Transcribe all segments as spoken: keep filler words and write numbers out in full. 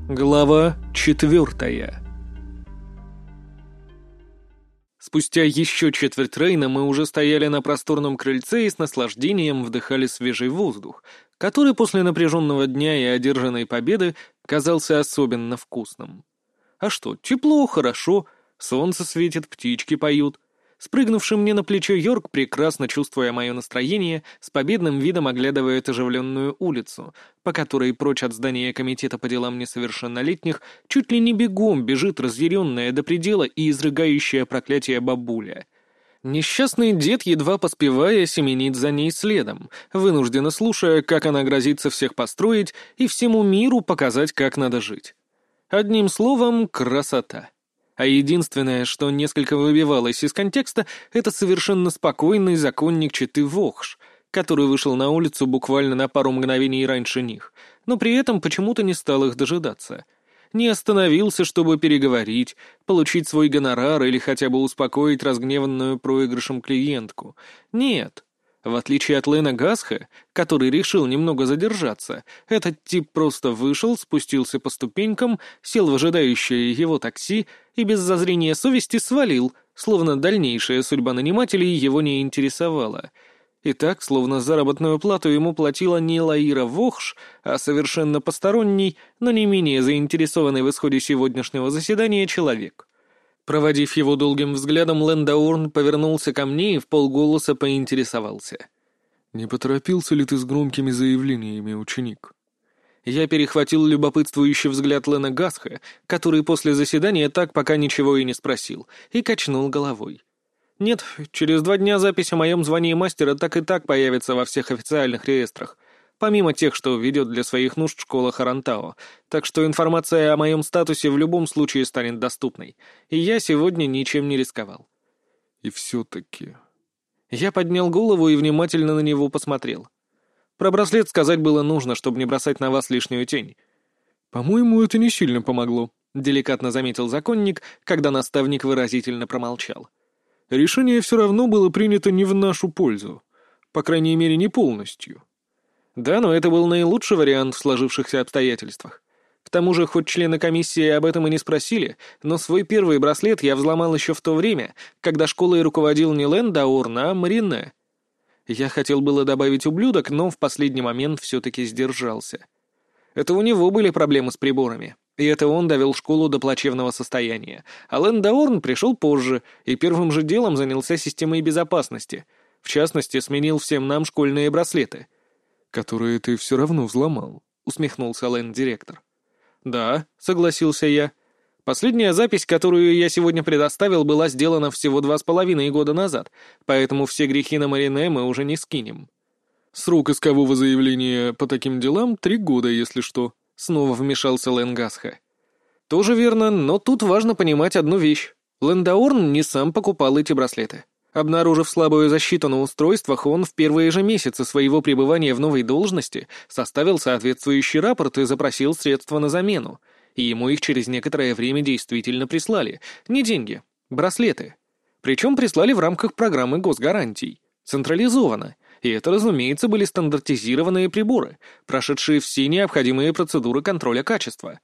Глава четвертая. Спустя еще четверть Рейна мы уже стояли на просторном крыльце и с наслаждением вдыхали свежий воздух, который после напряженного дня и одержанной победы казался особенно вкусным. А что, тепло, хорошо, солнце светит, птички поют. Спрыгнувший мне на плечо Йорк, прекрасно чувствуя мое настроение, с победным видом оглядывает оживленную улицу, по которой прочь от здания комитета по делам несовершеннолетних чуть ли не бегом бежит разъяренная до предела и изрыгающая проклятие бабуля. Несчастный дед, едва поспевая, семенит за ней следом, вынужденно слушая, как она грозится всех построить и всему миру показать, как надо жить. Одним словом, красота. А единственное, что несколько выбивалось из контекста, это совершенно спокойный законник четы Вохш, который вышел на улицу буквально на пару мгновений раньше них, но при этом почему-то не стал их дожидаться. Не остановился, чтобы переговорить, получить свой гонорар или хотя бы успокоить разгневанную проигрышем клиентку. Нет. В отличие от Лена Гасха, который решил немного задержаться, этот тип просто вышел, спустился по ступенькам, сел в ожидающее его такси и без зазрения совести свалил, словно дальнейшая судьба нанимателей его не интересовала. И так, словно заработную плату ему платила не Лаира Вохш, а совершенно посторонний, но не менее заинтересованный в исходе сегодняшнего заседания человек. Проводив его долгим взглядом, Лендаурн повернулся ко мне и вполголоса поинтересовался. «Не поторопился ли ты с громкими заявлениями, ученик?» Я перехватил любопытствующий взгляд Лена Гасха, который после заседания так пока ничего и не спросил, и качнул головой. «Нет, через два дня запись о моем звании мастера так и так появится во всех официальных реестрах, помимо тех, что ведет для своих нужд школа Харантао, так что информация о моем статусе в любом случае станет доступной, и я сегодня ничем не рисковал». «И все-таки...» Я поднял голову и внимательно на него посмотрел. Про браслет сказать было нужно, чтобы не бросать на вас лишнюю тень. «По-моему, это не сильно помогло», — деликатно заметил законник, когда наставник выразительно промолчал. «Решение все равно было принято не в нашу пользу. По крайней мере, не полностью». Да, но это был наилучший вариант в сложившихся обстоятельствах. К тому же, хоть члены комиссии об этом и не спросили, но свой первый браслет я взломал еще в то время, когда школой руководил не Лендаурн, а Марине. Я хотел было добавить ублюдок, но в последний момент все-таки сдержался. Это у него были проблемы с приборами, и это он довел школу до плачевного состояния. А Лендаурн пришел позже и первым же делом занялся системой безопасности. В частности, сменил всем нам школьные браслеты. «Которые ты все равно взломал», — усмехнулся Лэн-директор. «Да», — согласился я. «Последняя запись, которую я сегодня предоставил, была сделана всего два с половиной года назад, поэтому все грехи на Марине мы уже не скинем». «Срок искового заявления по таким делам — три года, если что», — снова вмешался Лэн Гасха. «Тоже верно, но тут важно понимать одну вещь. Лендаурн не сам покупал эти браслеты. Обнаружив слабую защиту на устройствах, он в первые же месяцы своего пребывания в новой должности составил соответствующий рапорт и запросил средства на замену, и ему их через некоторое время действительно прислали. Не деньги, браслеты. Причем прислали в рамках программы госгарантий. Централизованно. И это, разумеется, были стандартизированные приборы, прошедшие все необходимые процедуры контроля качества».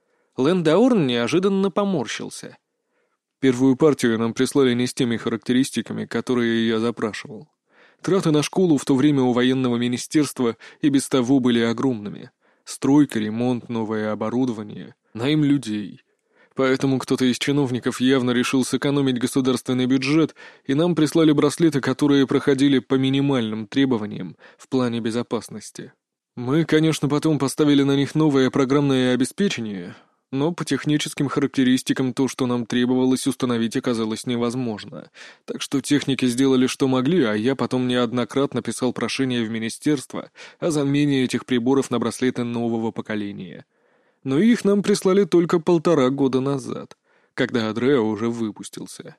Лендаурн неожиданно поморщился. «Первую партию нам прислали не с теми характеристиками, которые я запрашивал. Траты на школу в то время у военного министерства и без того были огромными. Стройка, ремонт, новое оборудование, найм людей. Поэтому кто-то из чиновников явно решил сэкономить государственный бюджет, и нам прислали браслеты, которые проходили по минимальным требованиям в плане безопасности. Мы, конечно, потом поставили на них новое программное обеспечение, но по техническим характеристикам то, что нам требовалось установить, оказалось невозможно. Так что техники сделали, что могли, а я потом неоднократно писал прошение в министерство о замене этих приборов на браслеты нового поколения. Но их нам прислали только полтора года назад, когда Адреа уже выпустился».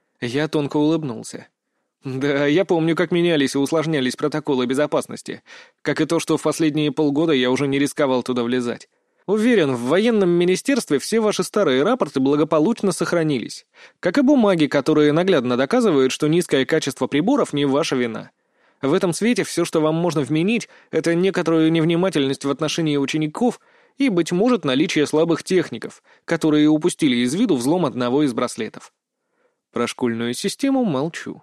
Я тонко улыбнулся. «Да, я помню, как менялись и усложнялись протоколы безопасности, как и то, что в последние полгода я уже не рисковал туда влезать. Уверен, в военном министерстве все ваши старые рапорты благополучно сохранились, как и бумаги, которые наглядно доказывают, что низкое качество приборов не ваша вина. В этом свете все, что вам можно вменить, это некоторую невнимательность в отношении учеников и, быть может, наличие слабых техников, которые упустили из виду взлом одного из браслетов. Про школьную систему молчу.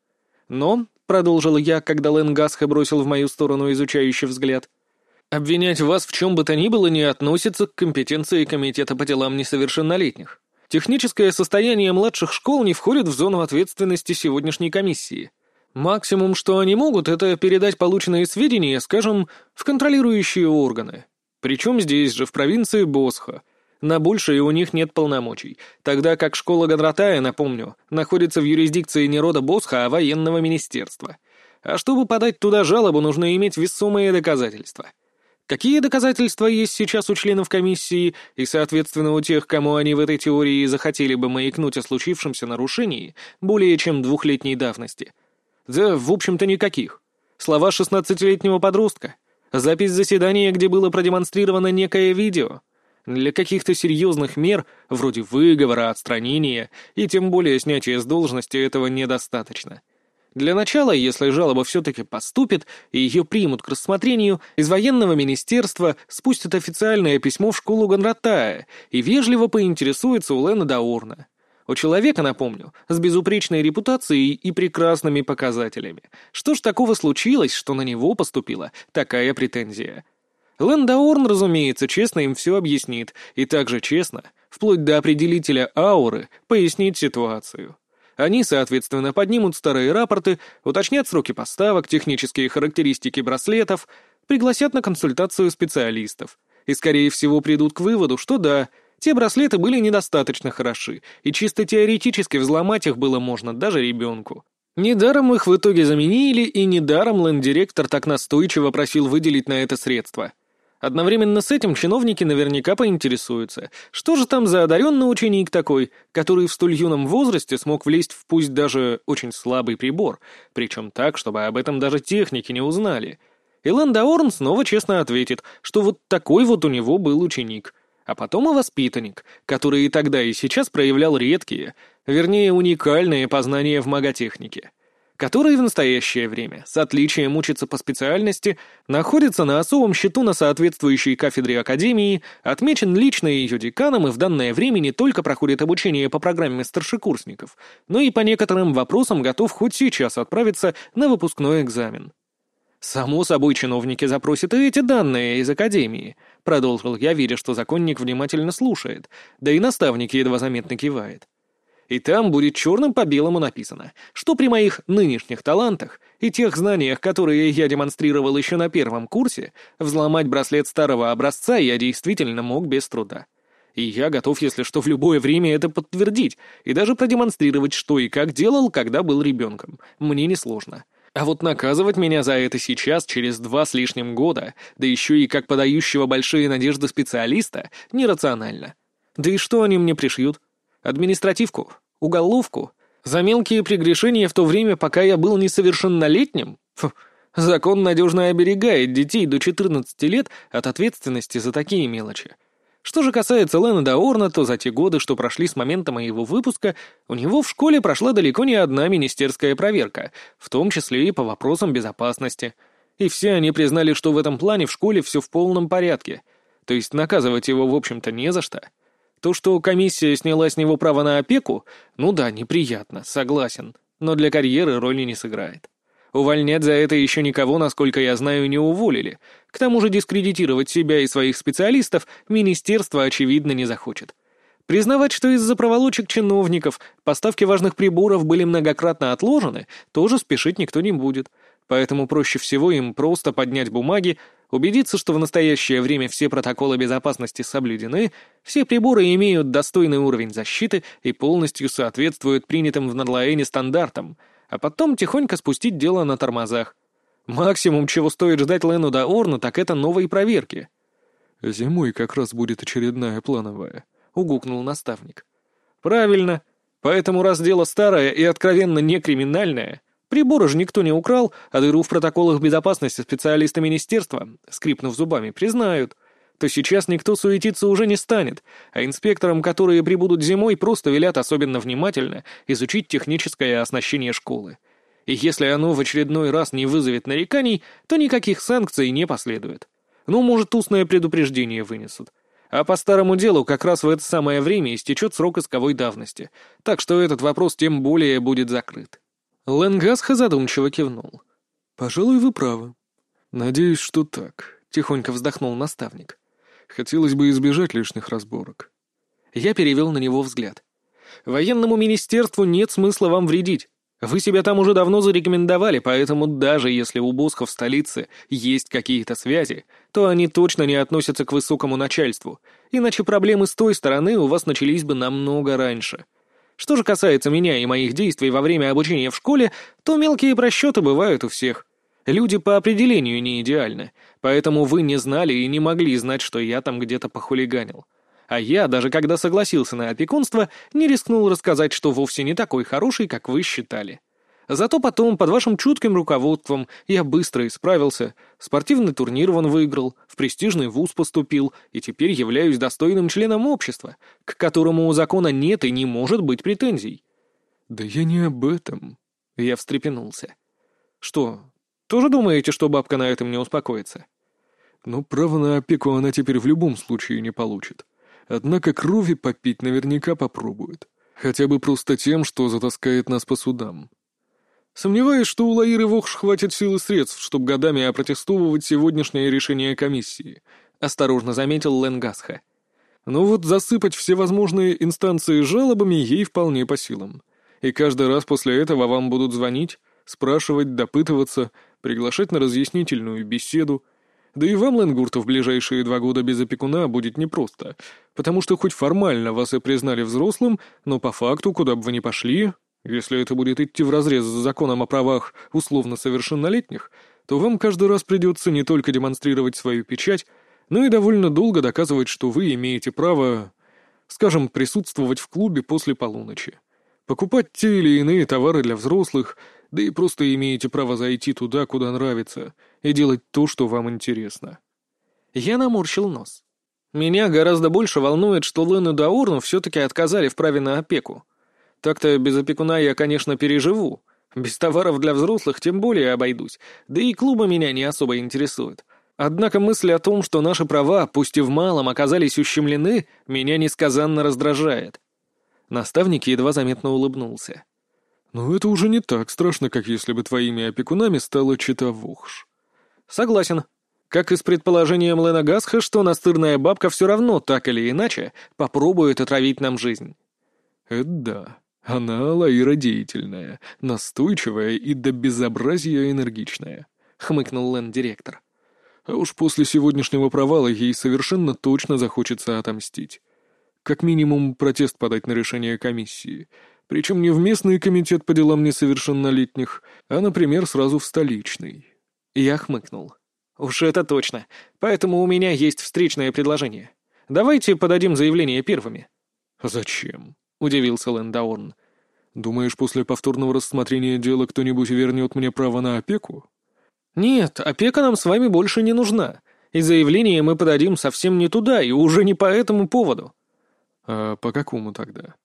Но, — продолжил я, когда Лэн Гасха бросил в мою сторону изучающий взгляд, — обвинять вас в чем бы то ни было не относится к компетенции Комитета по делам несовершеннолетних. Техническое состояние младших школ не входит в зону ответственности сегодняшней комиссии. Максимум, что они могут, это передать полученные сведения, скажем, в контролирующие органы. Причем здесь же, в провинции Босха. На большее у них нет полномочий, тогда как школа Гандратая, напомню, находится в юрисдикции не рода Босха, а военного министерства. А чтобы подать туда жалобу, нужно иметь весомые доказательства. Какие доказательства есть сейчас у членов комиссии и, соответственно, у тех, кому они в этой теории захотели бы маякнуть о случившемся нарушении более чем двухлетней давности? Да, в общем-то, никаких. Слова шестнадцатилетнего подростка. Запись заседания, где было продемонстрировано некое видео. Для каких-то серьезных мер, вроде выговора, отстранения и тем более снятия с должности, этого недостаточно. Для начала, если жалоба все-таки поступит и ее примут к рассмотрению, из военного министерства спустят официальное письмо в школу Гандратая и вежливо поинтересуются у Лэна Даорна. У человека, напомню, с безупречной репутацией и прекрасными показателями. Что ж такого случилось, что на него поступила такая претензия? Лэн Даорн, разумеется, честно им все объяснит, и также честно, вплоть до определителя ауры, пояснит ситуацию. Они, соответственно, поднимут старые рапорты, уточнят сроки поставок, технические характеристики браслетов, пригласят на консультацию специалистов. И, скорее всего, придут к выводу, что да, те браслеты были недостаточно хороши, и чисто теоретически взломать их было можно даже ребенку. Недаром их в итоге заменили, и недаром лэнд-директор так настойчиво просил выделить на это средства. Одновременно с этим чиновники наверняка поинтересуются, что же там за одаренный ученик такой, который в столь юном возрасте смог влезть в пусть даже очень слабый прибор, причем так, чтобы об этом даже техники не узнали. И Лэн Даорн снова честно ответит, что вот такой вот у него был ученик, а потом и воспитанник, который и тогда, и сейчас проявлял редкие, вернее уникальные познания в маготехнике, который в настоящее время, с отличием учится по специальности, находится на особом счету на соответствующей кафедре Академии, отмечен лично ее деканом и в данное время не только проходит обучение по программе старшекурсников, но и по некоторым вопросам готов хоть сейчас отправиться на выпускной экзамен. «Само собой, чиновники запросят и эти данные из Академии», — продолжил я, веря, что законник внимательно слушает, да и наставник едва заметно кивает. И там будет черным по белому написано, что при моих нынешних талантах и тех знаниях, которые я демонстрировал еще на первом курсе, взломать браслет старого образца я действительно мог без труда. И я готов, если что, в любое время это подтвердить и даже продемонстрировать, что и как делал, когда был ребенком. Мне несложно. А вот наказывать меня за это сейчас, через два с лишним года, да еще и как подающего большие надежды специалиста, нерационально. Да и что они мне пришьют? Административку? Уголовку? За мелкие прегрешения в то время, пока я был несовершеннолетним? Фу, закон надежно оберегает детей до четырнадцати лет от ответственности за такие мелочи. Что же касается Лэна Даорна, то за те годы, что прошли с момента моего выпуска, у него в школе прошла далеко не одна министерская проверка, в том числе и по вопросам безопасности. И все они признали, что в этом плане в школе все в полном порядке. То есть наказывать его, в общем-то, не за что. То, что комиссия сняла с него право на опеку, ну да, неприятно, согласен, но для карьеры роли не сыграет. Увольнять за это еще никого, насколько я знаю, не уволили. К тому же дискредитировать себя и своих специалистов министерство, очевидно, не захочет. Признавать, что из-за проволочек чиновников поставки важных приборов были многократно отложены, тоже спешить никто не будет. Поэтому проще всего им просто поднять бумаги, убедиться, что в настоящее время все протоколы безопасности соблюдены, все приборы имеют достойный уровень защиты и полностью соответствуют принятым в Надлаэне стандартам, а потом тихонько спустить дело на тормозах. Максимум, чего стоит ждать Лену Даорну, так это новые проверки. «Зимой как раз будет очередная плановая», — угукнул наставник. «Правильно. Поэтому раз дело старое и откровенно не криминальное, приборы же никто не украл, а дыру в протоколах безопасности специалисты министерства, скрипнув зубами, признают, то сейчас никто суетиться уже не станет, а инспекторам, которые прибудут зимой, просто велят особенно внимательно изучить техническое оснащение школы. И если оно в очередной раз не вызовет нареканий, то никаких санкций не последует. Ну, может, устное предупреждение вынесут. А по старому делу как раз в это самое время истечет срок исковой давности, так что этот вопрос тем более будет закрыт. Ленгасха задумчиво кивнул. «Пожалуй, вы правы». «Надеюсь, что так», — тихонько вздохнул наставник. «Хотелось бы избежать лишних разборок». Я перевел на него взгляд. «Военному министерству нет смысла вам вредить. Вы себя там уже давно зарекомендовали, поэтому даже если у Босха в столице есть какие-то связи, то они точно не относятся к высокому начальству, иначе проблемы с той стороны у вас начались бы намного раньше. Что же касается меня и моих действий во время обучения в школе, то мелкие просчеты бывают у всех. Люди по определению не идеальны, поэтому вы не знали и не могли знать, что я там где-то похулиганил. А я, даже когда согласился на опекунство, не рискнул рассказать, что вовсе не такой хороший, как вы считали. Зато потом, под вашим чутким руководством, я быстро исправился, спортивный турнир вон выиграл, в престижный вуз поступил и теперь являюсь достойным членом общества, к которому у закона нет и не может быть претензий. «Да я не об этом». Я встрепенулся. «Что, тоже думаете, что бабка на этом не успокоится?» «Ну, право на опеку она теперь в любом случае не получит. Однако крови попить наверняка попробует. Хотя бы просто тем, что затаскает нас по судам. Сомневаюсь, что у Лаиры Вохш хватит сил и средств, чтобы годами опротестовывать сегодняшнее решение комиссии», — осторожно заметил Ленгасха. «Но вот засыпать все возможные инстанции жалобами ей вполне по силам. И каждый раз после этого вам будут звонить, спрашивать, допытываться, приглашать на разъяснительную беседу. Да и вам, Ленгурту, в ближайшие два года без опекуна будет непросто, потому что хоть формально вас и признали взрослым, но по факту, куда бы вы ни пошли, если это будет идти вразрез с законом о правах условно совершеннолетних, то вам каждый раз придется не только демонстрировать свою печать, но и довольно долго доказывать, что вы имеете право, скажем, присутствовать в клубе после полуночи, покупать те или иные товары для взрослых, да и просто имеете право зайти туда, куда нравится, и делать то, что вам интересно». Я наморщил нос. Меня гораздо больше волнует, что Лену Даурну все-таки отказали в праве на опеку. Так-то без опекуна я, конечно, переживу. Без товаров для взрослых тем более обойдусь, да и клубы меня не особо интересуют. Однако мысль о том, что наши права, пусть и в малом, оказались ущемлены, меня несказанно раздражает. Наставник едва заметно улыбнулся. «Но это уже не так страшно, как если бы твоими опекунами стала чета Вохш». «Согласен. Как и с предположением Лена Гасха, что настырная бабка все равно, так или иначе, попробует отравить нам жизнь». «Это да. Она Лаира деятельная, настойчивая и до безобразия энергичная», — хмыкнул Лен-директор. «А уж после сегодняшнего провала ей совершенно точно захочется отомстить. Как минимум протест подать на решение комиссии». Причем не в местный комитет по делам несовершеннолетних, а, например, сразу в столичный. Я хмыкнул. Уж это точно. Поэтому у меня есть встречное предложение. Давайте подадим заявление первыми. «Зачем?» — удивился Лендаорн. «Думаешь, после повторного рассмотрения дела кто-нибудь вернет мне право на опеку?» «Нет, опека нам с вами больше не нужна. И заявление мы подадим совсем не туда, и уже не по этому поводу». «А по какому тогда?»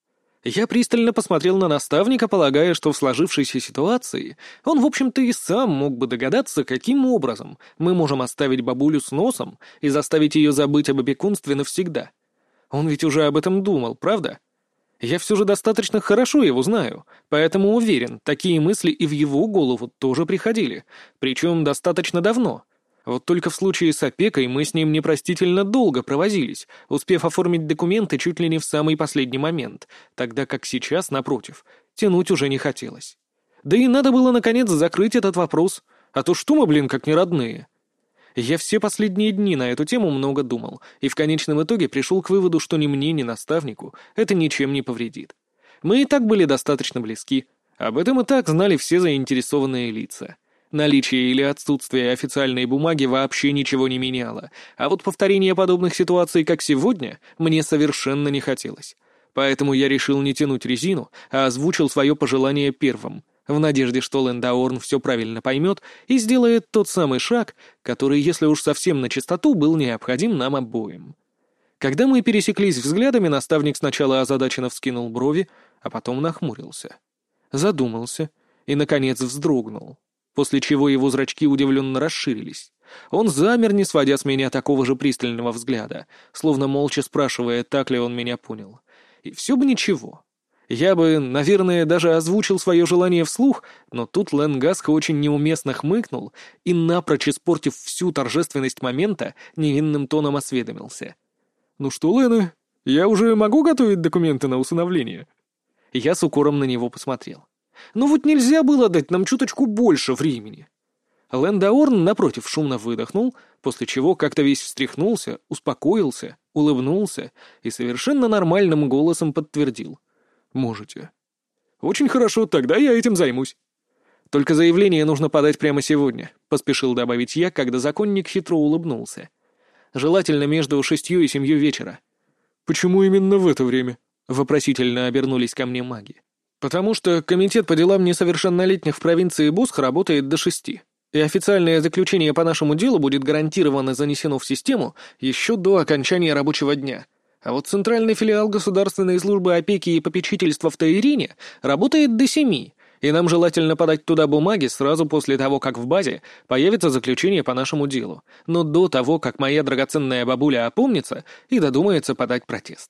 Я пристально посмотрел на наставника, полагая, что в сложившейся ситуации он, в общем-то, и сам мог бы догадаться, каким образом мы можем оставить бабулю с носом и заставить ее забыть об опекунстве навсегда. Он ведь уже об этом думал, правда? Я все же достаточно хорошо его знаю, поэтому уверен, такие мысли и в его голову тоже приходили, причем достаточно давно. Вот только в случае с опекой мы с ним непростительно долго провозились, успев оформить документы чуть ли не в самый последний момент, тогда как сейчас, напротив, тянуть уже не хотелось. Да и надо было, наконец, закрыть этот вопрос, а то что мы, блин, как не родные. Я все последние дни на эту тему много думал, и в конечном итоге пришел к выводу, что ни мне, ни наставнику это ничем не повредит. Мы и так были достаточно близки, об этом и так знали все заинтересованные лица. Наличие или отсутствие официальной бумаги вообще ничего не меняло, а вот повторение подобных ситуаций, как сегодня, мне совершенно не хотелось. Поэтому я решил не тянуть резину, а озвучил свое пожелание первым, в надежде, что Лендаорн все правильно поймет и сделает тот самый шаг, который, если уж совсем на чистоту, был необходим нам обоим. Когда мы пересеклись взглядами, наставник сначала озадаченно вскинул брови, а потом нахмурился. Задумался и, наконец, вздрогнул, после чего его зрачки удивленно расширились. Он замер, не сводя с меня такого же пристального взгляда, словно молча спрашивая, так ли он меня понял. И все бы ничего. Я бы, наверное, даже озвучил свое желание вслух, но тут Ленгасха очень неуместно хмыкнул и, напрочь испортив всю торжественность момента, невинным тоном осведомился. «Ну что, Лены, я уже могу готовить документы на усыновление?» Я с укором на него посмотрел. «Ну вот нельзя было дать нам чуточку больше времени». Лэндаорн, напротив, шумно выдохнул, после чего как-то весь встряхнулся, успокоился, улыбнулся и совершенно нормальным голосом подтвердил. «Можете». «Очень хорошо, тогда я этим займусь». «Только заявление нужно подать прямо сегодня», — поспешил добавить я, когда законник хитро улыбнулся. «Желательно между шестью и семью вечера». «Почему именно в это время?» — вопросительно обернулись ко мне маги. «Потому что комитет по делам несовершеннолетних в провинции Босх работает до шести, и официальное заключение по нашему делу будет гарантированно занесено в систему еще до окончания рабочего дня. А вот центральный филиал Государственной службы опеки и попечительства в Таирине работает до семи, и нам желательно подать туда бумаги сразу после того, как в базе появится заключение по нашему делу, но до того, как моя драгоценная бабуля опомнится и додумается подать протест».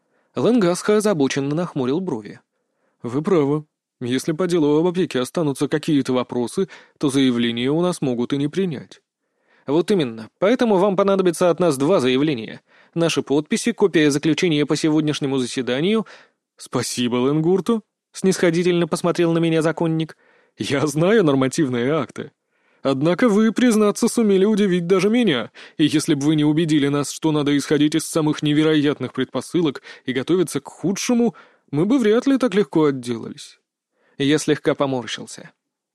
Ленгасха озабоченно нахмурил брови. «Вы правы. Если по делу об опеке останутся какие-то вопросы, то заявление у нас могут и не принять». «Вот именно. Поэтому вам понадобится от нас два заявления. Наши подписи, копия заключения по сегодняшнему заседанию...» «Спасибо, Ленгурту», — снисходительно посмотрел на меня законник. «Я знаю нормативные акты. Однако вы, признаться, сумели удивить даже меня, и если бы вы не убедили нас, что надо исходить из самых невероятных предпосылок и готовиться к худшему, мы бы вряд ли так легко отделались». Я слегка поморщился.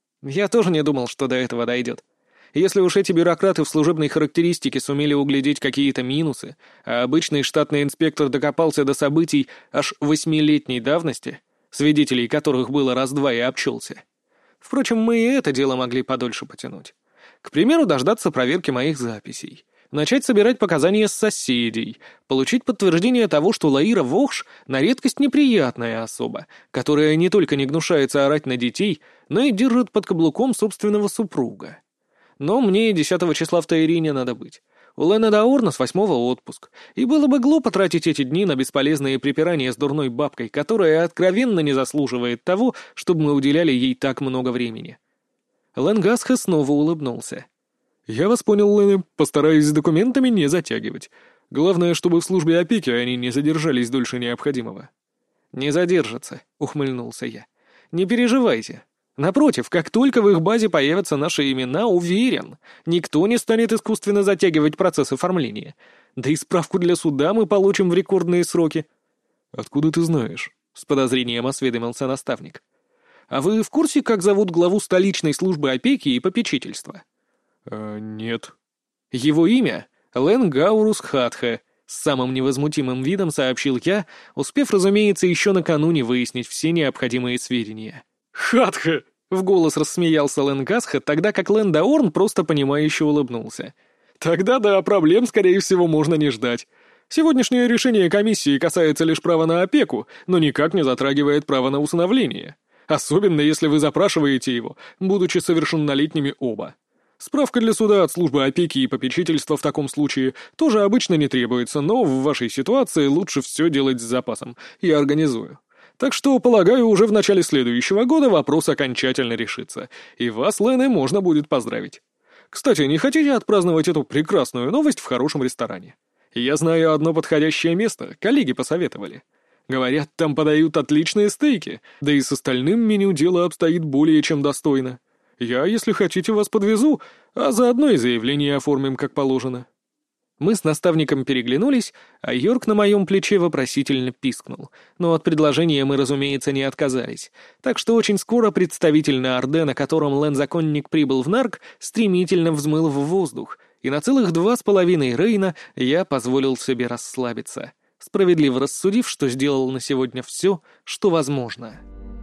Я тоже не думал, что до этого дойдет. Если уж эти бюрократы в служебной характеристике сумели углядеть какие-то минусы, а обычный штатный инспектор докопался до событий аж восьмилетней давности, свидетелей которых было раз-два и обчелся. Впрочем, мы и это дело могли подольше потянуть. К примеру, дождаться проверки моих записей, начать собирать показания с соседей, получить подтверждение того, что Лаира Вохш на редкость неприятная особа, которая не только не гнушается орать на детей, но и держит под каблуком собственного супруга. Но мне десятого числа в Таирине надо быть. У Ленедаорна с восьмого отпуск, и было бы глупо тратить эти дни на бесполезные припирания с дурной бабкой, которая откровенно не заслуживает того, чтобы мы уделяли ей так много времени. Ленгасха снова улыбнулся. «Я вас понял, Лене, постараюсь с документами не затягивать. Главное, чтобы в службе опеки они не задержались дольше необходимого». «Не задержатся», — ухмыльнулся я. «Не переживайте. Напротив, как только в их базе появятся наши имена, уверен, никто не станет искусственно затягивать процесс оформления. Да и справку для суда мы получим в рекордные сроки». «Откуда ты знаешь?» — с подозрением осведомился наставник. «А вы в курсе, как зовут главу столичной службы опеки и попечительства?» «А, нет». «Его имя — Ленгаурус Хатха», — с самым невозмутимым видом сообщил я, успев, разумеется, еще накануне выяснить все необходимые сведения. «Хатха!» — в голос рассмеялся Ленгасха, тогда как Лендаорн просто понимающе улыбнулся. «Тогда да, проблем, скорее всего, можно не ждать. Сегодняшнее решение комиссии касается лишь права на опеку, но никак не затрагивает право на усыновление. Особенно, если вы запрашиваете его, будучи совершеннолетними оба. Справка для суда от службы опеки и попечительства в таком случае тоже обычно не требуется, но в вашей ситуации лучше все делать с запасом. Я организую. Так что, полагаю, уже в начале следующего года вопрос окончательно решится, и вас, Лене, можно будет поздравить. Кстати, не хотите отпраздновать эту прекрасную новость в хорошем ресторане? Я знаю одно подходящее место, коллеги посоветовали. Говорят, там подают отличные стейки, да и с остальным меню дело обстоит более чем достойно. Я, если хотите, вас подвезу, а заодно и заявление оформим как положено». Мы с наставником переглянулись, а Йорк на моем плече вопросительно пискнул. Но от предложения мы, разумеется, не отказались. Так что очень скоро представитель на Орде, на котором Лэн-законник прибыл в Нарк, стремительно взмыл в воздух, и на целых два с половиной рейна я позволил себе расслабиться, справедливо рассудив, что сделал на сегодня все, что возможно.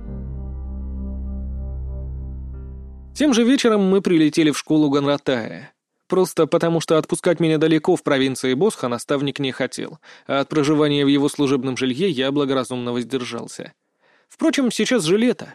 Тем же вечером мы прилетели в школу Ганратая. Просто потому, что отпускать меня далеко в провинции Босха наставник не хотел, а от проживания в его служебном жилье я благоразумно воздержался. Впрочем, сейчас же лето.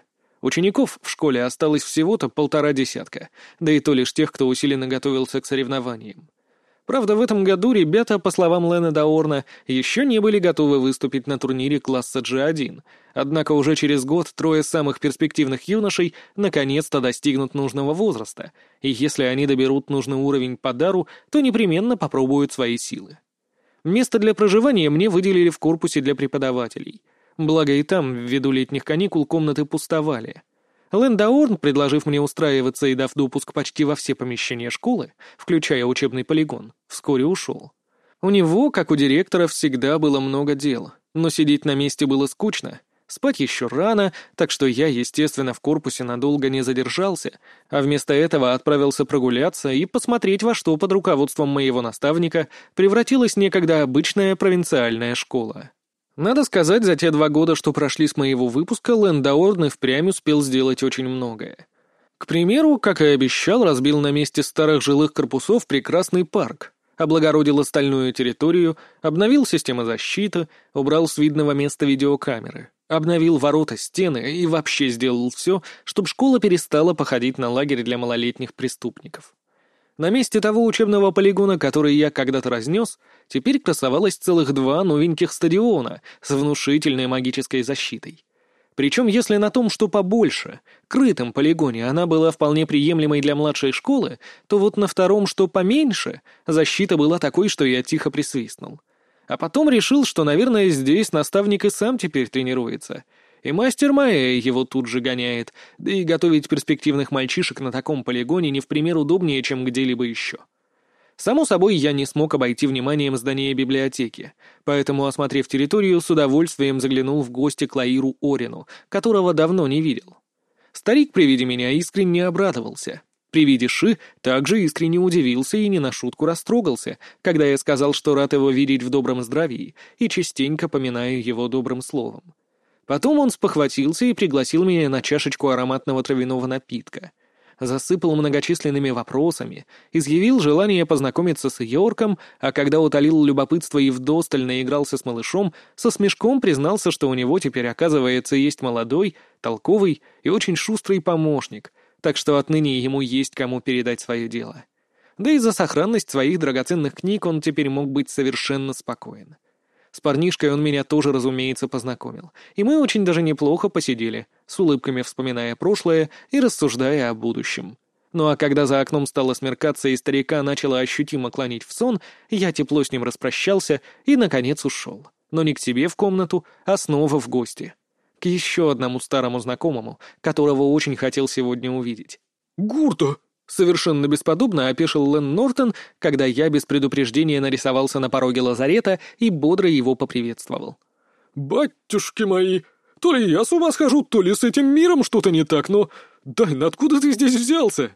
Учеников в школе осталось всего-то полтора десятка, да и то лишь тех, кто усиленно готовился к соревнованиям. Правда, в этом году ребята, по словам Леннеда Орна, еще не были готовы выступить на турнире класса джи один, однако уже через год трое самых перспективных юношей наконец-то достигнут нужного возраста, и если они доберут нужный уровень по дару, то непременно попробуют свои силы. Место для проживания мне выделили в корпусе для преподавателей. Благо и там, ввиду летних каникул, комнаты пустовали. Лэн Даорн, предложив мне устраиваться и дав допуск почти во все помещения школы, включая учебный полигон, вскоре ушел. У него, как у директора, всегда было много дел, но сидеть на месте было скучно, спать еще рано, так что я, естественно, в корпусе надолго не задержался, а вместо этого отправился прогуляться и посмотреть, во что под руководством моего наставника превратилась некогда обычная провинциальная школа. Надо сказать, за те два года, что прошли с моего выпуска, Лэн Даорн и впрямь успел сделать очень многое. К примеру, как и обещал, разбил на месте старых жилых корпусов прекрасный парк, облагородил остальную территорию, обновил систему защиты, убрал с видного места видеокамеры, обновил ворота, стены и вообще сделал все, чтобы школа перестала походить на лагерь для малолетних преступников. На месте того учебного полигона, который я когда-то разнес, теперь красовалось целых два новеньких стадиона с внушительной магической защитой. Причем, если на том, что побольше, крытом полигоне, она была вполне приемлемой для младшей школы, то вот на втором, что поменьше, защита была такой, что я тихо присвистнул. А потом решил, что, наверное, здесь наставник и сам теперь тренируется. И мастер Маэ его тут же гоняет, да и готовить перспективных мальчишек на таком полигоне не в пример удобнее, чем где-либо еще. Само собой, я не смог обойти вниманием здание библиотеки, поэтому, осмотрев территорию, с удовольствием заглянул в гости к Лаиру Орину, которого давно не видел. Старик при виде меня искренне обрадовался. При виде Ши также искренне удивился и не на шутку растрогался, когда я сказал, что рад его видеть в добром здравии и частенько поминаю его добрым словом. Потом он спохватился и пригласил меня на чашечку ароматного травяного напитка. Засыпал многочисленными вопросами, изъявил желание познакомиться с Йорком, а когда утолил любопытство и вдосталь наигрался с малышом, со смешком признался, что у него теперь, оказывается, есть молодой, толковый и очень шустрый помощник, так что отныне ему есть кому передать свое дело. Да и за сохранность своих драгоценных книг он теперь мог быть совершенно спокоен. С парнишкой он меня тоже, разумеется, познакомил, и мы очень даже неплохо посидели, с улыбками вспоминая прошлое и рассуждая о будущем. Ну а когда за окном стало смеркаться и старика начало ощутимо клонить в сон, я тепло с ним распрощался и, наконец, ушел. Но не к себе в комнату, а снова в гости. К еще одному старому знакомому, которого очень хотел сегодня увидеть. «Гурта!» Совершенно бесподобно опешил Лэн Нортон, когда я без предупреждения нарисовался на пороге лазарета и бодро его поприветствовал. «Батюшки мои! То ли я с ума схожу, то ли с этим миром что-то не так, но... Дайн, откуда ты здесь взялся?»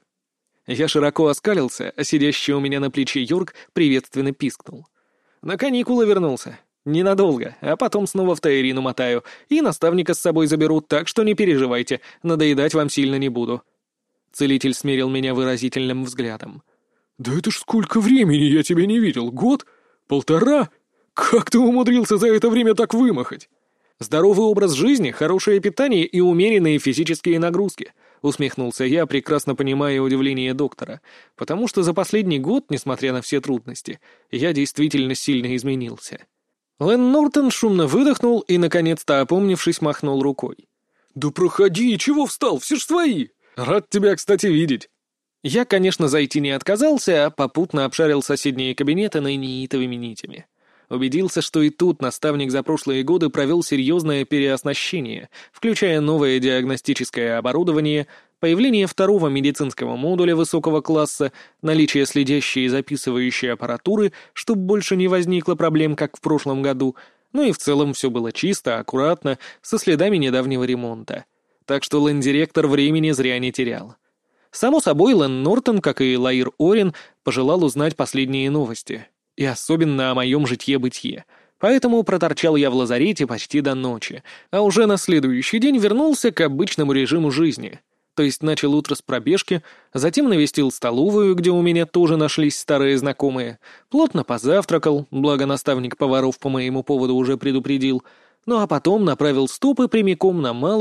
Я широко оскалился, а сидящий у меня на плече Йорк приветственно пискнул. «На каникулы вернулся. Ненадолго, а потом снова в Таирину мотаю, и наставника с собой заберу, так что не переживайте, надоедать вам сильно не буду». Целитель смерил меня выразительным взглядом. «Да это ж сколько времени я тебя не видел! Год? Полтора? Как ты умудрился за это время так вымахать?» «Здоровый образ жизни, хорошее питание и умеренные физические нагрузки», — усмехнулся я, прекрасно понимая удивление доктора, потому что за последний год, несмотря на все трудности, я действительно сильно изменился. Лэн Нортон шумно выдохнул и, наконец-то опомнившись, махнул рукой. «Да проходи, чего встал, все ж свои! Рад тебя, кстати, видеть!» Я, конечно, зайти не отказался, а попутно обшарил соседние кабинеты нейнитовыми нитями. Убедился, что и тут наставник за прошлые годы провел серьезное переоснащение, включая новое диагностическое оборудование, появление второго медицинского модуля высокого класса, наличие следящей и записывающей аппаратуры, чтобы больше не возникло проблем, как в прошлом году, ну и в целом все было чисто, аккуратно, со следами недавнего ремонта. Так что Лэн-директор времени зря не терял. Само собой, Лэн Нортон, как и Лаир Орин, пожелал узнать последние новости. И особенно о моем житье-бытие. Поэтому проторчал я в лазарете почти до ночи, а уже на следующий день вернулся к обычному режиму жизни. То есть начал утро с пробежки, затем навестил столовую, где у меня тоже нашлись старые знакомые, плотно позавтракал, благо наставник поваров по моему поводу уже предупредил, ну а потом направил стопы прямиком на малый,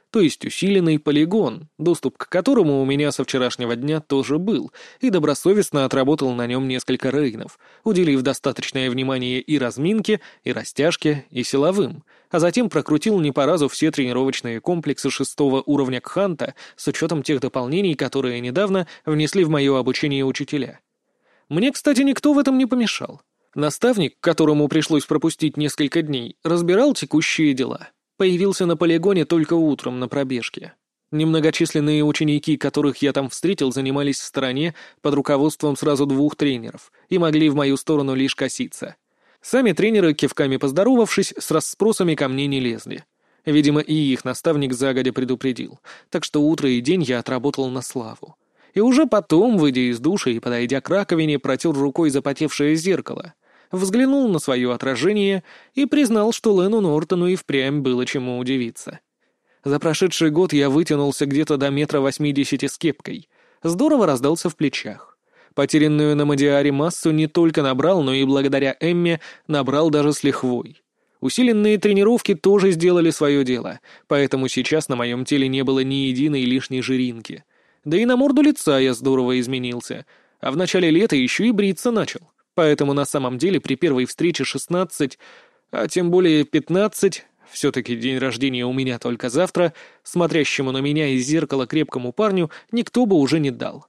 то есть усиленный полигон, доступ к которому у меня со вчерашнего дня тоже был, и добросовестно отработал на нем несколько рейнов, уделив достаточное внимание и разминке, и растяжке, и силовым, а затем прокрутил не по разу все тренировочные комплексы шестого уровня Кханта с учетом тех дополнений, которые недавно внесли в мое обучение учителя. Мне, кстати, никто в этом не помешал. Наставник, которому пришлось пропустить несколько дней, разбирал текущие дела. Появился на полигоне только утром на пробежке. Немногочисленные ученики, которых я там встретил, занимались в стороне под руководством сразу двух тренеров и могли в мою сторону лишь коситься. Сами тренеры, кивками поздоровавшись, с расспросами ко мне не лезли. Видимо, и их наставник загодя предупредил, так что утро и день я отработал на славу. И уже потом, выйдя из душа и подойдя к раковине, протер рукой запотевшее зеркало, взглянул на свое отражение и признал, что Лену Нортону и впрямь было чему удивиться. За прошедший год я вытянулся где-то до метра восьмидесяти с кепкой. Здорово раздался в плечах. Потерянную на Мадиаре массу не только набрал, но и благодаря Эмме набрал даже с лихвой. Усиленные тренировки тоже сделали свое дело, поэтому сейчас на моем теле не было ни единой лишней жиринки. Да и на морду лица я здорово изменился, а в начале лета еще и бриться начал. Поэтому на самом деле при первой встрече шестнадцать, а тем более пятнадцать, все-таки день рождения у меня только завтра, смотрящему на меня из зеркала крепкому парню никто бы уже не дал.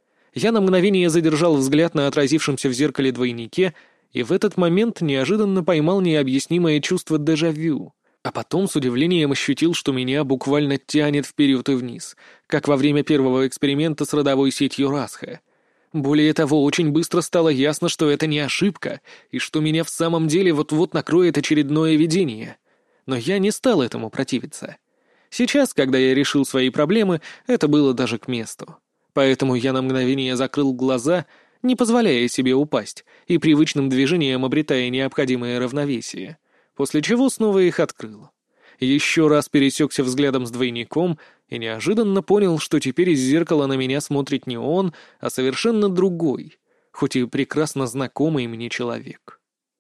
Я на мгновение задержал взгляд на отразившемся в зеркале двойнике и в этот момент неожиданно поймал необъяснимое чувство дежавю, а потом с удивлением ощутил, что меня буквально тянет вперед и вниз, как во время первого эксперимента с родовой сетью Расха. Более того, очень быстро стало ясно, что это не ошибка, и что меня в самом деле вот-вот накроет очередное видение. Но я не стал этому противиться. Сейчас, когда я решил свои проблемы, это было даже к месту. Поэтому я на мгновение закрыл глаза, не позволяя себе упасть, и привычным движением обретая необходимое равновесие, после чего снова их открыл. Еще раз пересекся взглядом с двойником и неожиданно понял, что теперь из зеркала на меня смотрит не он, а совершенно другой, хоть и прекрасно знакомый мне человек.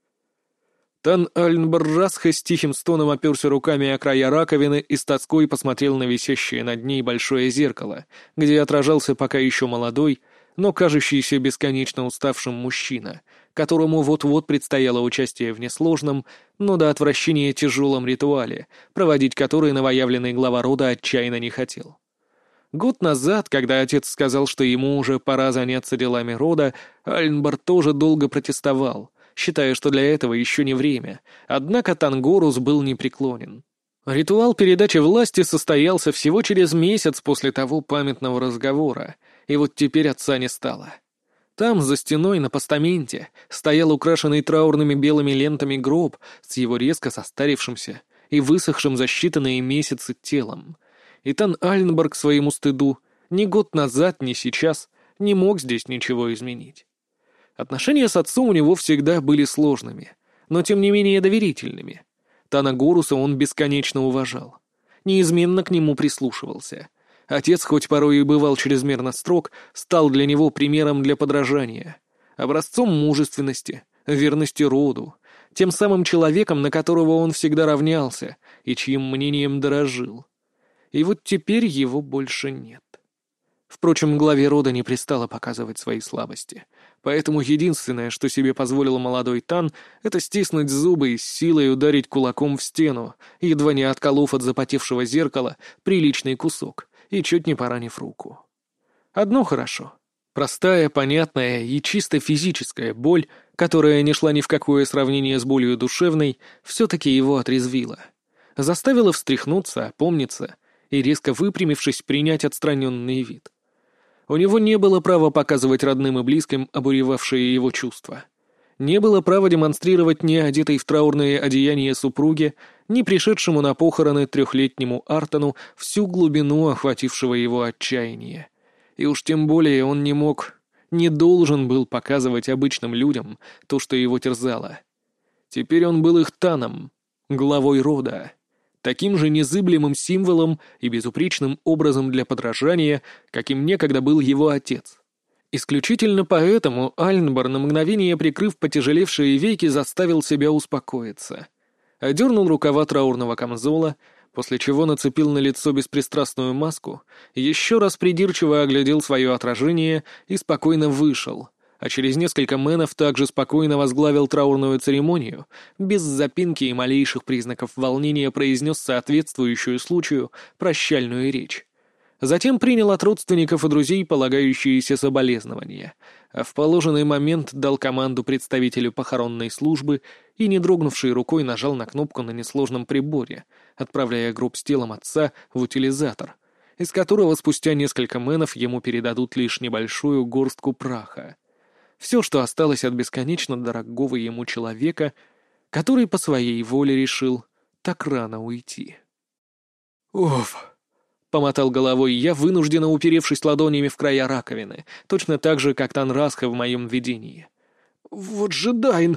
Тан Альнбар-Расха с тихим стоном оперся руками о края раковины и с тоской посмотрел на висящее над ней большое зеркало, где отражался пока еще молодой, но кажущийся бесконечно уставшим мужчина, которому вот-вот предстояло участие в несложном, но до отвращения тяжелом ритуале, проводить который новоявленный глава рода отчаянно не хотел. Год назад, когда отец сказал, что ему уже пора заняться делами рода, Альнбар тоже долго протестовал, считая, что для этого еще не время, однако Тангорус был непреклонен. Ритуал передачи власти состоялся всего через месяц после того памятного разговора, и вот теперь отца не стало. Там, за стеной, на постаменте, стоял украшенный траурными белыми лентами гроб с его резко состарившимся и высохшим за считанные месяцы телом. И Тан Альнбар к своему стыду ни год назад, ни сейчас не мог здесь ничего изменить. Отношения с отцом у него всегда были сложными, но тем не менее доверительными. Тана Горуса он бесконечно уважал. Неизменно к нему прислушивался. Отец, хоть порой и бывал чрезмерно строг, стал для него примером для подражания, образцом мужественности, верности роду, тем самым человеком, на которого он всегда равнялся и чьим мнением дорожил. И вот теперь его больше нет. Впрочем, главе рода не пристало показывать свои слабости, поэтому единственное, что себе позволил молодой Тан, это стиснуть зубы и с силой ударить кулаком в стену, едва не отколов от запотевшего зеркала приличный кусок и чуть не поранив руку. Одно хорошо. Простая, понятная и чисто физическая боль, которая не шла ни в какое сравнение с болью душевной, все-таки его отрезвила. Заставила встряхнуться, опомниться и, резко выпрямившись, принять отстраненный вид. У него не было права показывать родным и близким обуревавшие его чувства. Не было права демонстрировать ни одетой в траурные одеяния супруге, ни пришедшему на похороны трехлетнему Артону всю глубину охватившего его отчаяния. И уж тем более он не мог, не должен был показывать обычным людям то, что его терзало. Теперь он был их Таном, главой рода, таким же незыблемым символом и безупречным образом для подражания, каким некогда был его отец. Исключительно поэтому Альнбар, на мгновение прикрыв потяжелевшие веки, заставил себя успокоиться. Одернул рукава траурного камзола, после чего нацепил на лицо беспристрастную маску, еще раз придирчиво оглядел свое отражение и спокойно вышел, а через несколько мэнов также спокойно возглавил траурную церемонию, без запинки и малейших признаков волнения произнес соответствующую случаю прощальную речь. Затем принял от родственников и друзей полагающиеся соболезнования, а в положенный момент дал команду представителю похоронной службы и, не дрогнувшей рукой, нажал на кнопку на несложном приборе, отправляя гроб с телом отца в утилизатор, из которого спустя несколько мэнов ему передадут лишь небольшую горстку праха. Все, что осталось от бесконечно дорогого ему человека, который по своей воле решил так рано уйти. «Уф!» — помотал головой я, вынужденно уперевшись ладонями в края раковины, точно так же, как Танрасха в моем видении. «Вот же Дайн!»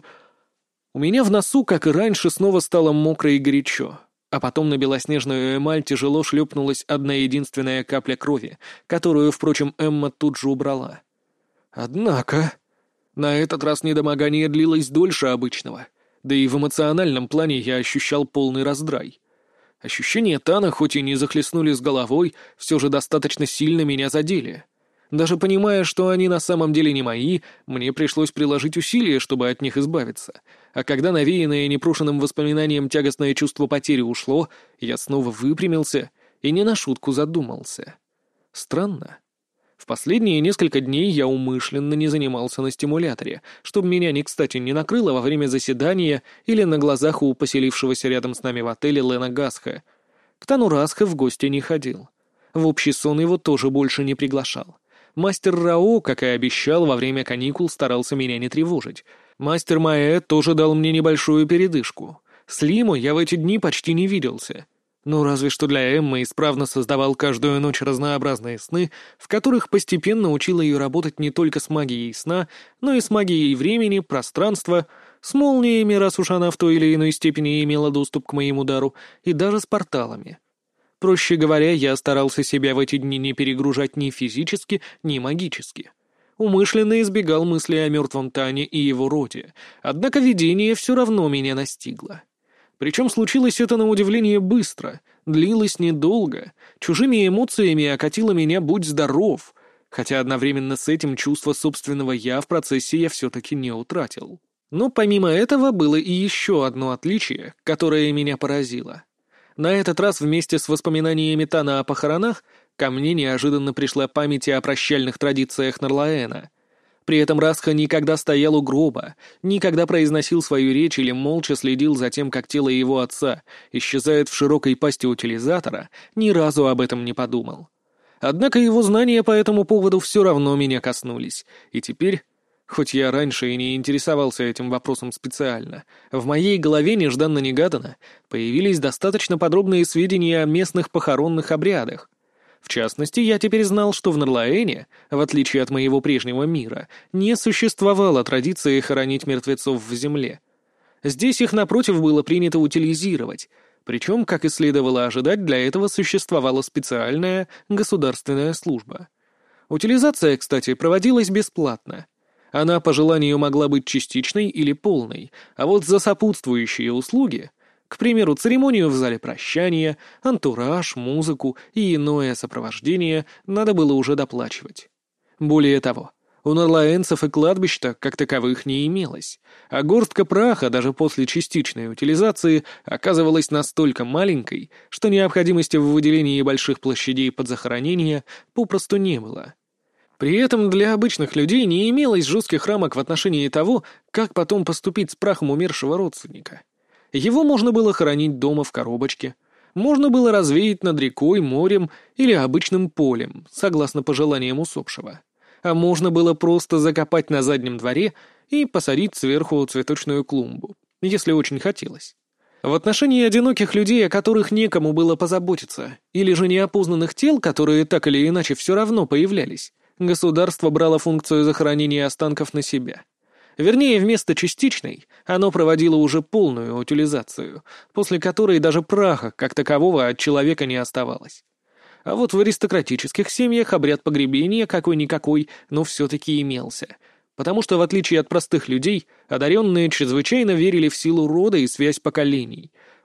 У меня в носу, как и раньше, снова стало мокро и горячо, а потом на белоснежную эмаль тяжело шлепнулась одна единственная капля крови, которую, впрочем, Эмма тут же убрала. Однако... На этот раз недомогание длилось дольше обычного, да и в эмоциональном плане я ощущал полный раздрай. Ощущения Тана, хоть и не захлестнули с головой, все же достаточно сильно меня задели. Даже понимая, что они на самом деле не мои, мне пришлось приложить усилия, чтобы от них избавиться. А когда навеянное непрошенным воспоминанием тягостное чувство потери ушло, я снова выпрямился и не на шутку задумался. Странно. В последние несколько дней я умышленно не занимался на стимуляторе, чтобы меня не кстати не накрыло во время заседания или на глазах у поселившегося рядом с нами в отеле Лена Гасха. К Тану Расха в гости не ходил. В общий сон его тоже больше не приглашал. Мастер Рао, как и обещал, во время каникул старался меня не тревожить. Мастер Маэ тоже дал мне небольшую передышку. С Лимо я в эти дни почти не виделся. Ну, разве что для Эммы исправно создавал каждую ночь разнообразные сны, в которых постепенно учил ее работать не только с магией сна, но и с магией времени, пространства, с молниями, раз уж она в той или иной степени имела доступ к моему дару, и даже с порталами. Проще говоря, я старался себя в эти дни не перегружать ни физически, ни магически. Умышленно избегал мыслей о мертвом Тане и его роде, однако видение все равно меня настигло. Причем случилось это на удивление быстро, длилось недолго, чужими эмоциями окатило меня «будь здоров», хотя одновременно с этим чувство собственного «я» в процессе я все-таки не утратил. Но помимо этого было и еще одно отличие, которое меня поразило. На этот раз вместе с воспоминаниями Тана о похоронах ко мне неожиданно пришла память о прощальных традициях Нарлаэна. При этом Расха никогда стоял у гроба, никогда произносил свою речь или молча следил за тем, как тело его отца исчезает в широкой пасти утилизатора, ни разу об этом не подумал. Однако его знания по этому поводу все равно меня коснулись, и теперь, хоть я раньше и не интересовался этим вопросом специально, в моей голове нежданно-негаданно появились достаточно подробные сведения о местных похоронных обрядах. В частности, я теперь знал, что в Нарлаэне, в отличие от моего прежнего мира, не существовало традиции хоронить мертвецов в земле. Здесь их, напротив, было принято утилизировать, причем, как и следовало ожидать, для этого существовала специальная государственная служба. Утилизация, кстати, проводилась бесплатно. Она по желанию могла быть частичной или полной, а вот за сопутствующие услуги, к примеру, церемонию в зале прощания, антураж, музыку и иное сопровождение, надо было уже доплачивать. Более того, у нарлаэнцев и кладбищ-то как таковых не имелось, а горстка праха даже после частичной утилизации оказывалась настолько маленькой, что необходимости в выделении больших площадей под захоронение попросту не было. При этом для обычных людей не имелось жестких рамок в отношении того, как потом поступить с прахом умершего родственника. Его можно было хоронить дома в коробочке, можно было развеять над рекой, морем или обычным полем, согласно пожеланиям усопшего. А можно было просто закопать на заднем дворе и посадить сверху цветочную клумбу, если очень хотелось. В отношении одиноких людей, о которых некому было позаботиться, или же неопознанных тел, которые так или иначе все равно появлялись, государство брало функцию захоронения останков на себя. Вернее, вместо частичной оно проводило уже полную утилизацию, после которой даже праха, как такового, от человека не оставалось. А вот в аристократических семьях обряд погребения какой-никакой, но все-таки имелся, потому что, в отличие от простых людей, одаренные чрезвычайно верили в силу рода и связь поколений,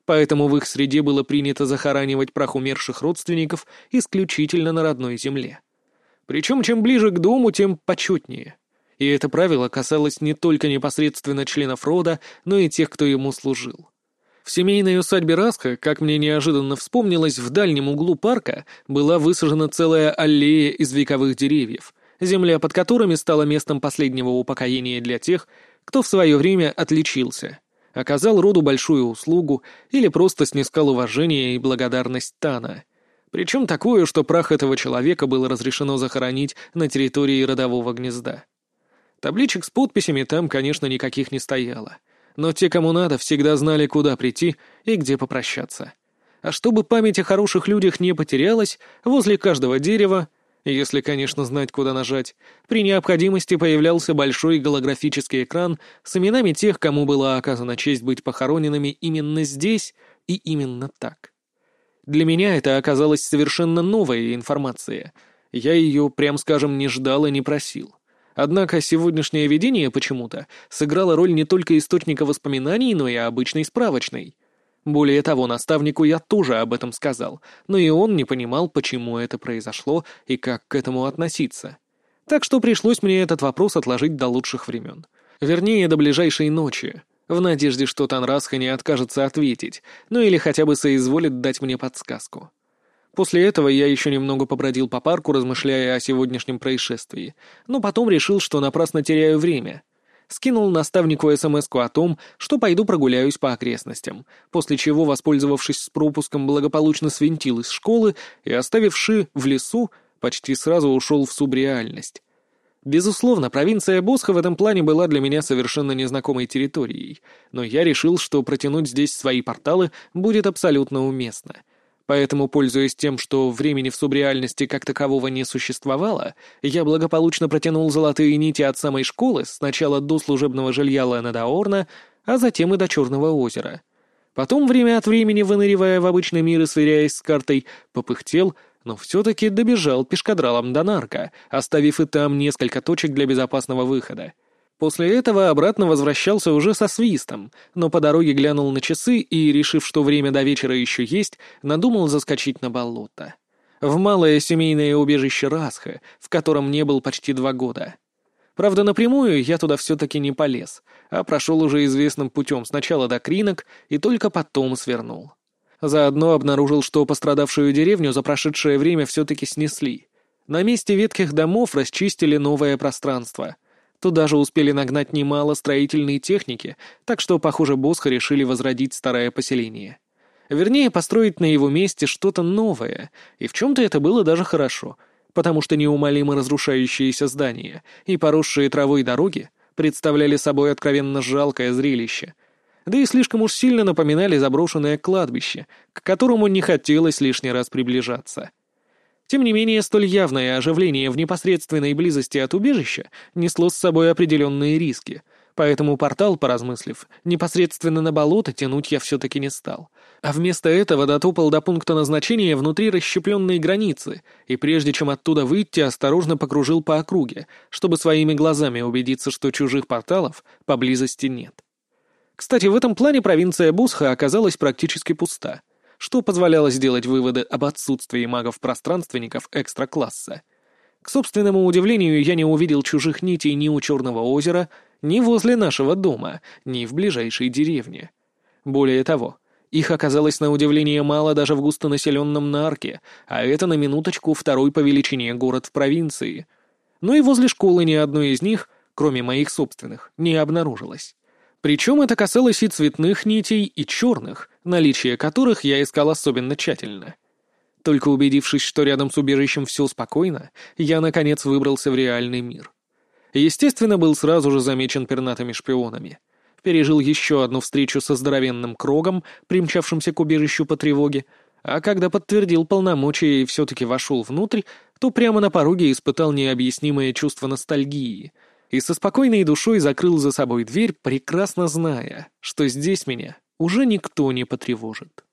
поэтому в их среде было принято захоранивать прах умерших родственников исключительно на родной земле. Причем чем ближе к дому, тем почетнее. И это правило касалось не только непосредственно членов рода, но и тех, кто ему служил. В семейной усадьбе Расха, как мне неожиданно вспомнилось, в дальнем углу парка была высажена целая аллея из вековых деревьев, земля под которыми стала местом последнего упокоения для тех, кто в свое время отличился, оказал роду большую услугу или просто снискал уважение и благодарность Тана. Причем такое, что прах этого человека было разрешено захоронить на территории родового гнезда. Табличек с подписями там, конечно, никаких не стояло. Но те, кому надо, всегда знали, куда прийти и где попрощаться. А чтобы память о хороших людях не потерялась, возле каждого дерева, если, конечно, знать, куда нажать, при необходимости появлялся большой голографический экран с именами тех, кому была оказана честь быть похороненными именно здесь и именно так. Для меня это оказалась совершенно новая информация. Я ее, прям скажем, не ждал и не просил. Однако сегодняшнее видение почему-то сыграло роль не только источника воспоминаний, но и обычной справочной. Более того, наставнику я тоже об этом сказал, но и он не понимал, почему это произошло и как к этому относиться. Так что пришлось мне этот вопрос отложить до лучших времен. Вернее, до ближайшей ночи, в надежде, что Танрасха не откажется ответить, ну или хотя бы соизволит дать мне подсказку. После этого я еще немного побродил по парку, размышляя о сегодняшнем происшествии, но потом решил, что напрасно теряю время. Скинул наставнику смс-ку о том, что пойду прогуляюсь по окрестностям, после чего, воспользовавшись с пропуском, благополучно свинтил из школы и, оставивши в лесу, почти сразу ушел в субреальность. Безусловно, провинция Босха в этом плане была для меня совершенно незнакомой территорией, но я решил, что протянуть здесь свои порталы будет абсолютно уместно. Поэтому, пользуясь тем, что времени в субреальности как такового не существовало, я благополучно протянул золотые нити от самой школы сначала до служебного жилья Лена Даорна, а затем и до Черного озера. Потом, время от времени выныривая в обычный мир и сверяясь с картой, попыхтел, но все-таки добежал пешкадралом до Нарка, оставив и там несколько точек для безопасного выхода. После этого обратно возвращался уже со свистом, но по дороге глянул на часы и, решив, что время до вечера еще есть, надумал заскочить на болото. В малое семейное убежище Расха, в котором не был почти два года. Правда, напрямую я туда все-таки не полез, а прошел уже известным путем сначала до Кринок и только потом свернул. Заодно обнаружил, что пострадавшую деревню за прошедшее время все-таки снесли. На месте ветхих домов расчистили новое пространство. Туда же успели нагнать немало строительной техники, так что, похоже, Босха решили возродить старое поселение. Вернее, построить на его месте что-то новое, и в чем-то это было даже хорошо, потому что неумолимо разрушающиеся здания и поросшие травой дороги представляли собой откровенно жалкое зрелище, да и слишком уж сильно напоминали заброшенное кладбище, к которому не хотелось лишний раз приближаться. Тем не менее, столь явное оживление в непосредственной близости от убежища несло с собой определенные риски, поэтому портал, поразмыслив, непосредственно на болото тянуть я все-таки не стал, а вместо этого дотопал до пункта назначения внутри расщепленной границы и прежде чем оттуда выйти, осторожно покружил по округе, чтобы своими глазами убедиться, что чужих порталов поблизости нет. Кстати, в этом плане провинция Босха оказалась практически пуста, что позволяло сделать выводы об отсутствии магов-пространственников экстра-класса. К собственному удивлению, я не увидел чужих нитей ни у Черного озера, ни возле нашего дома, ни в ближайшей деревне. Более того, их оказалось на удивление мало даже в густонаселенном Нарке, а это на минуточку второй по величине город в провинции. Но и возле школы ни одной из них, кроме моих собственных, не обнаружилось. Причем это касалось и цветных нитей, и черных, наличие которых я искал особенно тщательно. Только убедившись, что рядом с убежищем все спокойно, я, наконец, выбрался в реальный мир. Естественно, был сразу же замечен пернатыми шпионами. Пережил еще одну встречу со здоровенным крогом, примчавшимся к убежищу по тревоге, а когда подтвердил полномочия и все-таки вошел внутрь, то прямо на пороге испытал необъяснимое чувство ностальгии — и со спокойной душой закрыл за собой дверь, прекрасно зная, что здесь меня уже никто не потревожит.